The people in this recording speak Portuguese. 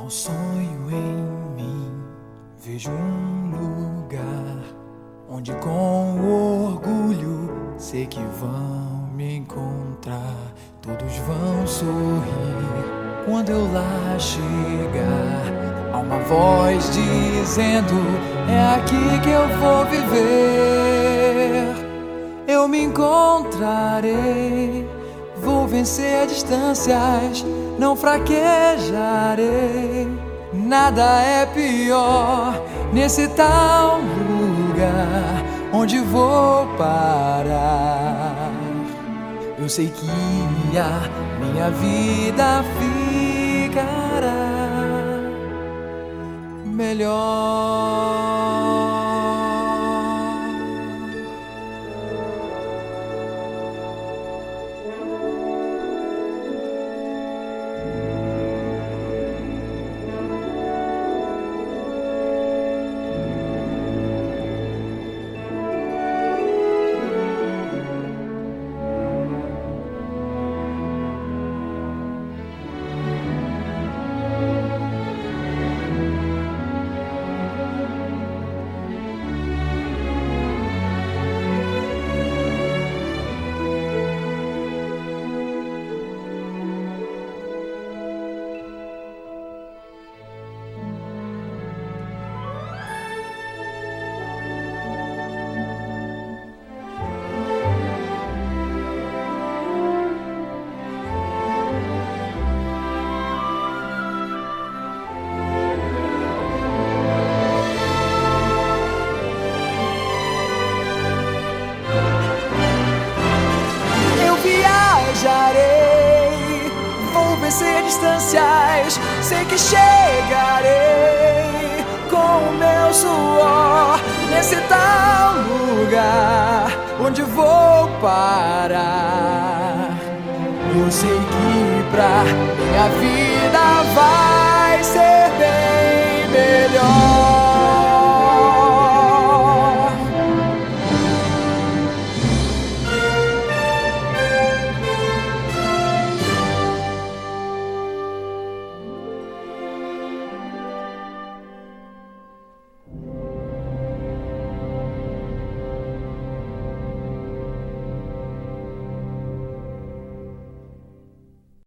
um sonho em mim, vejo um lugar onde com orgulho sei que vão me encontrar. Todos vão sorrir quando eu lá chegar. Há uma voz dizendo: é aqui que eu vou viver. Eu me encontrarei, vou vencer distâncias, não fraquejarei. Nada é pior nesse tal lugar onde vou parar. Eu sei que a minha vida ficará melhor. Vou vencer distâncias, sei que chegarei com o meu suor nesse tal lugar onde vou parar. Eu sei que pra minha vida vai